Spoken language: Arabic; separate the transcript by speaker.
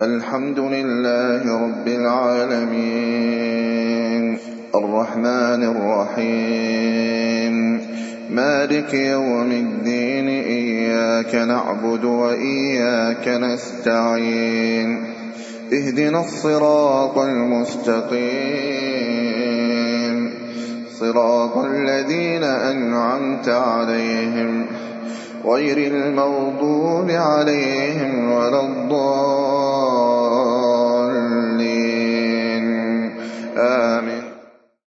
Speaker 1: الحمد لله رب العالمين الرحمن الرحيم مالك يوم الدين إياك نعبد وإياك نستعين اهدنا الصراط المستقيم صراط الذين أنعمت عليهم غير المغضوب عليهم ولا الضالين